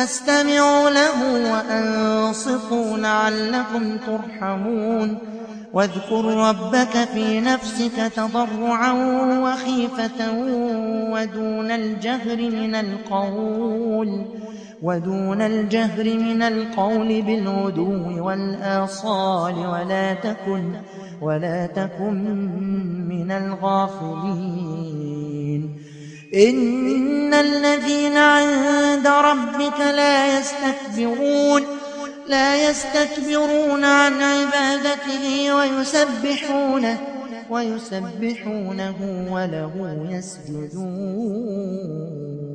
فاستمعوا له وأنصتوا لعلكم ترحمون واذكر ربك في نفسك تضرعا وخيفة ودون الجهر من القول ودون الجهر من القول بالغدو والآصال ولا تكن ولا تكن من الغافلين إن الذين عند ربك لا يستكبرون لا يستكبرون عن عبادته ويسبحونه ويسبحونه وله يسجدون